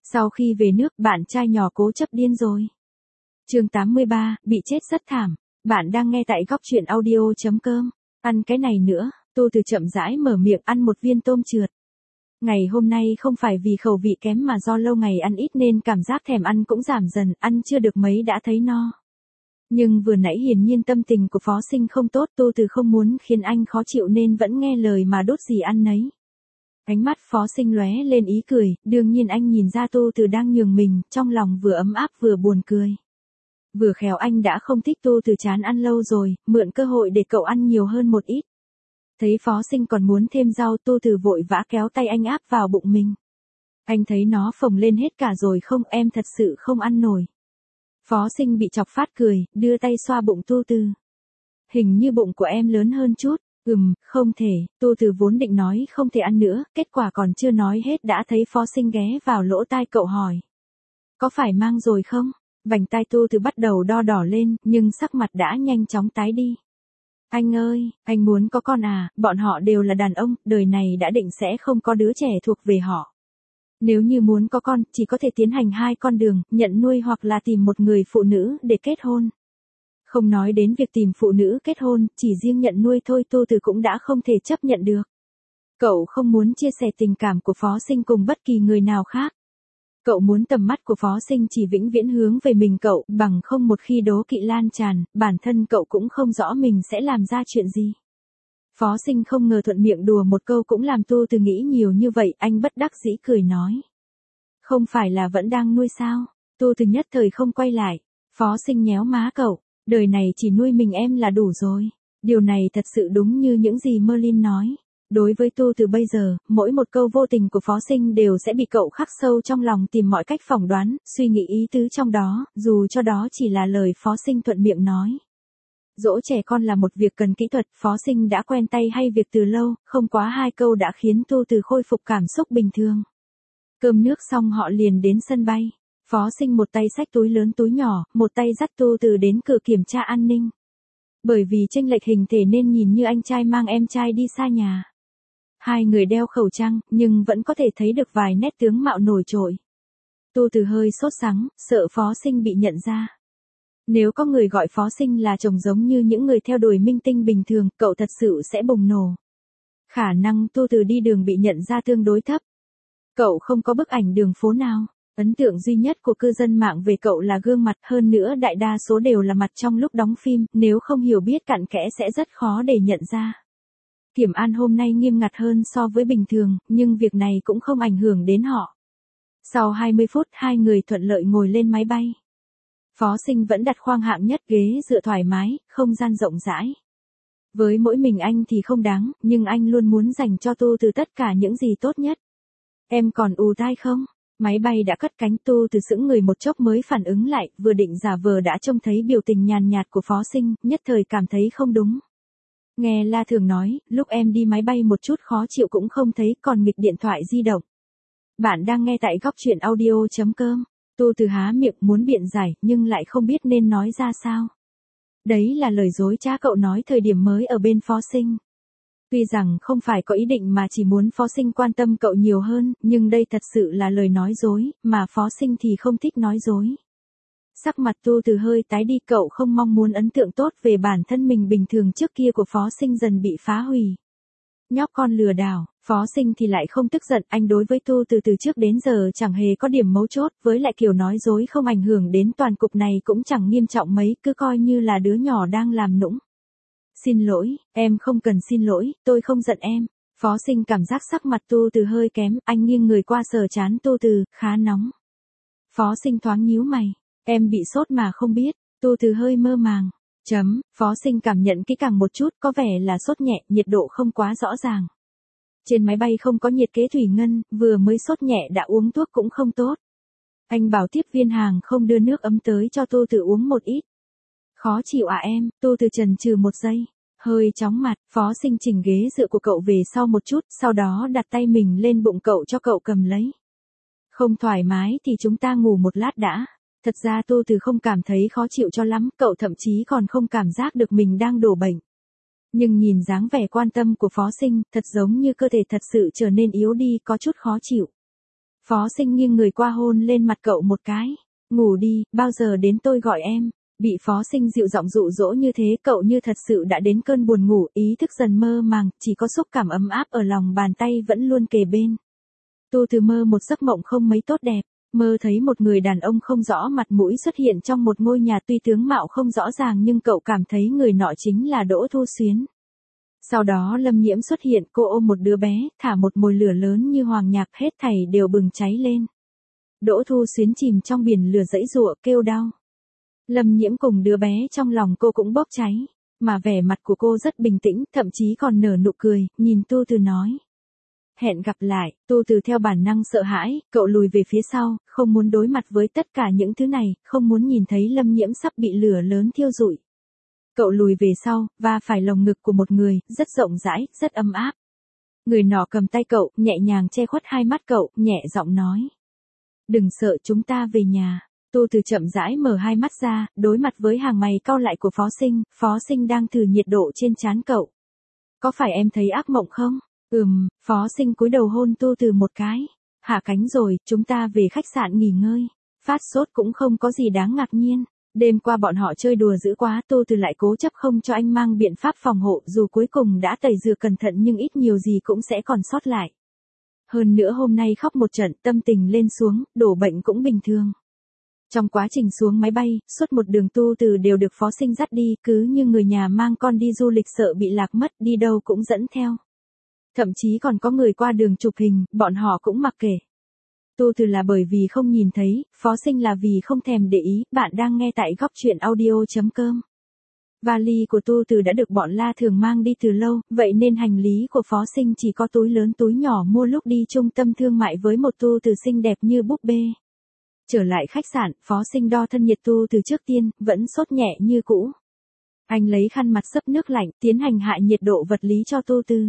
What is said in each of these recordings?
Sau khi về nước, bạn trai nhỏ cố chấp điên rồi. Chương 83, bị chết rất thảm. Bạn đang nghe tại góc truyện audio.com. Ăn cái này nữa, Tô Từ chậm rãi mở miệng ăn một viên tôm trượt. Ngày hôm nay không phải vì khẩu vị kém mà do lâu ngày ăn ít nên cảm giác thèm ăn cũng giảm dần, ăn chưa được mấy đã thấy no. Nhưng vừa nãy hiển nhiên tâm tình của Phó Sinh không tốt, Tô Từ không muốn khiến anh khó chịu nên vẫn nghe lời mà đốt gì ăn nấy. Ánh mắt Phó Sinh lóe lên ý cười, đương nhiên anh nhìn ra Tô Từ đang nhường mình, trong lòng vừa ấm áp vừa buồn cười. Vừa khéo anh đã không thích Tô Từ chán ăn lâu rồi, mượn cơ hội để cậu ăn nhiều hơn một ít. Thấy Phó Sinh còn muốn thêm rau, Tô Từ vội vã kéo tay anh áp vào bụng mình. Anh thấy nó phồng lên hết cả rồi không, em thật sự không ăn nổi. Phó Sinh bị chọc phát cười, đưa tay xoa bụng Tô Từ. Hình như bụng của em lớn hơn chút. Không thể, Tô Từ vốn định nói không thể ăn nữa, kết quả còn chưa nói hết đã thấy Phó Sinh ghé vào lỗ tai cậu hỏi. Có phải mang rồi không? Vành tai Tô Từ bắt đầu đo đỏ lên, nhưng sắc mặt đã nhanh chóng tái đi. Anh ơi, anh muốn có con à, bọn họ đều là đàn ông, đời này đã định sẽ không có đứa trẻ thuộc về họ. Nếu như muốn có con, chỉ có thể tiến hành hai con đường, nhận nuôi hoặc là tìm một người phụ nữ để kết hôn. Không nói đến việc tìm phụ nữ kết hôn, chỉ riêng nhận nuôi thôi Tô Từ cũng đã không thể chấp nhận được. Cậu không muốn chia sẻ tình cảm của Phó Sinh cùng bất kỳ người nào khác. Cậu muốn tầm mắt của Phó Sinh chỉ vĩnh viễn hướng về mình cậu, bằng không một khi đố kỵ lan tràn, bản thân cậu cũng không rõ mình sẽ làm ra chuyện gì. Phó Sinh không ngờ thuận miệng đùa một câu cũng làm Tô Từ nghĩ nhiều như vậy, anh bất đắc dĩ cười nói. Không phải là vẫn đang nuôi sao? Tô Từ nhất thời không quay lại. Phó Sinh nhéo má cậu. Đời này chỉ nuôi mình em là đủ rồi. Điều này thật sự đúng như những gì Merlin nói. Đối với Tô Từ bây giờ, mỗi một câu vô tình của Phó Sinh đều sẽ bị cậu khắc sâu trong lòng, tìm mọi cách phỏng đoán, suy nghĩ ý tứ trong đó, dù cho đó chỉ là lời Phó Sinh thuận miệng nói. Dỗ trẻ con là một việc cần kỹ thuật, Phó Sinh đã quen tay hay việc từ lâu, không quá hai câu đã khiến Tô Từ khôi phục cảm xúc bình thường. Cơm nước xong họ liền đến sân bay. Phó Sinh một tay xách túi lớn túi nhỏ, một tay dắt Tô Từ đến cửa kiểm tra an ninh. Bởi vì chênh lệch hình thể nên nhìn như anh trai mang em trai đi xa nhà. Hai người đeo khẩu trang, nhưng vẫn có thể thấy được vài nét tướng mạo nổi trội. Tô Từ hơi sốt sắng, sợ Phó Sinh bị nhận ra. Nếu có người gọi Phó Sinh là chồng giống như những người theo đuổi minh tinh bình thường, cậu thật sự sẽ bùng nổ. Khả năng Tô Từ đi đường bị nhận ra tương đối thấp. Cậu không có bức ảnh đường phố nào. Ấn tượng duy nhất của cư dân mạng về cậu là gương mặt, hơn nữa đại đa số đều là mặt trong lúc đóng phim, nếu không hiểu biết cặn kẽ sẽ rất khó để nhận ra. Kiểm an hôm nay nghiêm ngặt hơn so với bình thường, nhưng việc này cũng không ảnh hưởng đến họ. Sau 20 phút, hai người thuận lợi ngồi lên máy bay. Phó Sinh vẫn đặt khoang hạng nhất, ghế dựa thoải mái, không gian rộng rãi. Với mỗi mình anh thì không đáng, nhưng anh luôn muốn dành cho Tô Từ tất cả những gì tốt nhất. Em còn ù tai không? Máy bay đã cất cánh, Tô Từ sững người một chốc mới phản ứng lại, vừa định giả vờ đã trông thấy biểu tình nhàn nhạt của Phó Sinh, nhất thời cảm thấy không đúng. Nghe La Thường nói, lúc em đi máy bay một chút khó chịu cũng không thấy, còn nghịch điện thoại di động. Bạn đang nghe tại góc truyện audio.com. Tô Từ há miệng muốn biện giải, nhưng lại không biết nên nói ra sao. Đấy là lời dối cha cậu nói thời điểm mới ở bên Phó Sinh. Tuy rằng không phải có ý định mà chỉ muốn Phó Sinh quan tâm cậu nhiều hơn, nhưng đây thật sự là lời nói dối, mà Phó Sinh thì không thích nói dối. Sắc mặt Tô Từ hơi tái đi, cậu không mong muốn ấn tượng tốt về bản thân mình bình thường trước kia của Phó Sinh dần bị phá hủy. Nhóc con lừa đảo, Phó Sinh thì lại không tức giận, anh đối với Tô Từ từ trước đến giờ chẳng hề có điểm mấu chốt, với lại kiểu nói dối không ảnh hưởng đến toàn cục này cũng chẳng nghiêm trọng mấy, cứ coi như là đứa nhỏ đang làm nũng. Xin lỗi, em không cần xin lỗi, tôi không giận em. Phó Sinh cảm giác sắc mặt Tô Từ hơi kém, anh nghiêng người qua sờ trán Tô Từ, khá nóng. Phó Sinh thoáng nhíu mày, em bị sốt mà không biết. Tô Từ hơi mơ màng. Phó Sinh cảm nhận kỹ càng một chút, có vẻ là sốt nhẹ, nhiệt độ không quá rõ ràng. Trên máy bay không có nhiệt kế thủy ngân, vừa mới sốt nhẹ đã uống thuốc cũng không tốt. Anh bảo tiếp viên hàng không đưa nước ấm tới cho Tô Từ uống một ít. Khó chịu à em? Tô Từ chần chừ một giây, hơi chóng mặt. Phó Sinh chỉnh ghế dựa của cậu về sau một chút, sau đó đặt tay mình lên bụng cậu cho cậu cầm lấy. Không thoải mái thì chúng ta ngủ một lát đã. Thật ra Tô Từ không cảm thấy khó chịu cho lắm, cậu thậm chí còn không cảm giác được mình đang đổ bệnh. Nhưng nhìn dáng vẻ quan tâm của Phó Sinh, thật giống như cơ thể thật sự trở nên yếu đi, có chút khó chịu. Phó Sinh nghiêng người qua hôn lên mặt cậu một cái. Ngủ đi, bao giờ đến tôi gọi em. Bị Phó Sinh dịu giọng dụ dỗ như thế cậu như thật sự đã đến cơn buồn ngủ, ý thức dần mơ màng, chỉ có xúc cảm ấm áp ở lòng bàn tay vẫn luôn kề bên. Tô Từ mơ một giấc mộng không mấy tốt đẹp, mơ thấy một người đàn ông không rõ mặt mũi xuất hiện trong một ngôi nhà tuy tướng mạo không rõ ràng nhưng cậu cảm thấy người nọ chính là Đỗ Thu Xuyến. Sau đó Lâm Nhiễm xuất hiện, cô ôm một đứa bé, thả một mồi lửa lớn như hoàng nhạc, hết thảy đều bừng cháy lên. Đỗ Thu Xuyến chìm trong biển lửa giãy giụa kêu đau. Lâm Nhiễm cùng đứa bé trong lòng cô cũng bốc cháy, mà vẻ mặt của cô rất bình tĩnh, thậm chí còn nở nụ cười, nhìn Tô Từ nói. Hẹn gặp lại. Tô Từ theo bản năng sợ hãi, cậu lùi về phía sau, không muốn đối mặt với tất cả những thứ này, không muốn nhìn thấy Lâm Nhiễm sắp bị lửa lớn thiêu rụi. Cậu lùi về sau, và phải lồng ngực của một người, rất rộng rãi, rất ấm áp. Người nọ cầm tay cậu, nhẹ nhàng che khuất hai mắt cậu, nhẹ giọng nói. Đừng sợ, chúng ta về nhà. Tô Từ chậm rãi mở hai mắt ra, đối mặt với hàng mày cau lại của Phó Sinh đang thử nhiệt độ trên trán cậu. Có phải em thấy ác mộng không? Phó Sinh cúi đầu hôn Tô Từ một cái. Hạ cánh rồi, chúng ta về khách sạn nghỉ ngơi. Phát sốt cũng không có gì đáng ngạc nhiên. Đêm qua bọn họ chơi đùa dữ quá, Tô Từ lại cố chấp không cho anh mang biện pháp phòng hộ, dù cuối cùng đã tẩy rửa cẩn thận nhưng ít nhiều gì cũng sẽ còn sót lại. Hơn nữa hôm nay khóc một trận, tâm tình lên xuống, đổ bệnh cũng bình thường. Trong quá trình xuống máy bay, suốt một đường Tô Từ đều được Phó Sinh dắt đi, cứ như người nhà mang con đi du lịch sợ bị lạc mất, đi đâu cũng dẫn theo. Thậm chí còn có người qua đường chụp hình, bọn họ cũng mặc kệ. Tô Từ là bởi vì không nhìn thấy, Phó Sinh là vì không thèm để ý. Bạn đang nghe tại góc truyện audio.com. Vali của Tô Từ đã được bọn La Thường mang đi từ lâu, vậy nên hành lý của Phó Sinh chỉ có túi lớn túi nhỏ mua lúc đi trung tâm thương mại với một Tô Từ xinh đẹp như búp bê. Trở lại khách sạn, Phó Sinh đo thân nhiệt Tô Từ trước tiên, vẫn sốt nhẹ như cũ. Anh lấy khăn mặt xấp nước lạnh, tiến hành hạ nhiệt độ vật lý cho Tô Từ.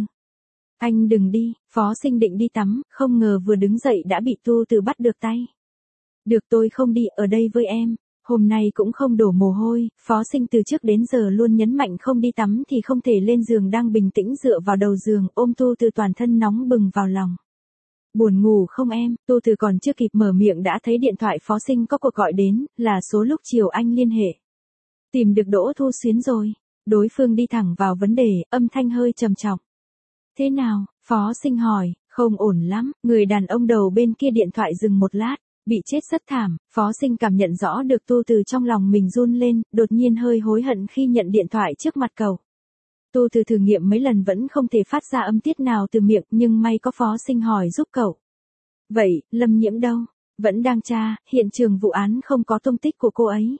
Anh đừng đi, Phó Sinh định đi tắm, không ngờ vừa đứng dậy đã bị Tô Từ bắt được tay. Được, tôi không đi, ở đây với em. Hôm nay cũng không đổ mồ hôi, Phó Sinh từ trước đến giờ luôn nhấn mạnh không đi tắm thì không thể lên giường, đang bình tĩnh dựa vào đầu giường, ôm Tô Từ toàn thân nóng bừng vào lòng. Buồn ngủ không em? Tô Từ còn chưa kịp mở miệng đã thấy điện thoại Phó Sinh có cuộc gọi đến, là số lúc chiều anh liên hệ. Tìm được Đỗ Thu Xuyến rồi. Đối phương đi thẳng vào vấn đề, âm thanh hơi trầm trọng. Thế nào? Phó Sinh hỏi. Không ổn lắm. Người đàn ông đầu bên kia điện thoại dừng một lát. Bị chết rất thảm. Phó Sinh cảm nhận rõ được Tô Từ trong lòng mình run lên, đột nhiên hơi hối hận khi nhận điện thoại trước mặt cậu. Tô Từ thử nghiệm mấy lần vẫn không thể phát ra âm tiết nào từ miệng, nhưng may có Phó Sinh hỏi giúp cậu. Vậy, Lâm Nhiễm đâu? Vẫn đang tra, hiện trường vụ án không có tung tích của cô ấy.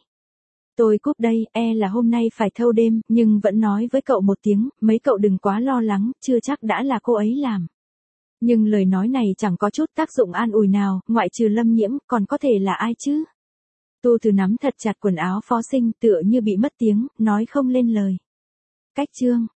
Tôi cúp đây, là hôm nay phải thâu đêm, nhưng vẫn nói với cậu một tiếng, mấy cậu đừng quá lo lắng, chưa chắc đã là cô ấy làm. Nhưng lời nói này chẳng có chút tác dụng an ủi nào, ngoại trừ Lâm Nhiễm, còn có thể là ai chứ? Tô Từ nắm thật chặt quần áo Phó Sinh, tựa như bị mất tiếng, nói không lên lời. Cách chương.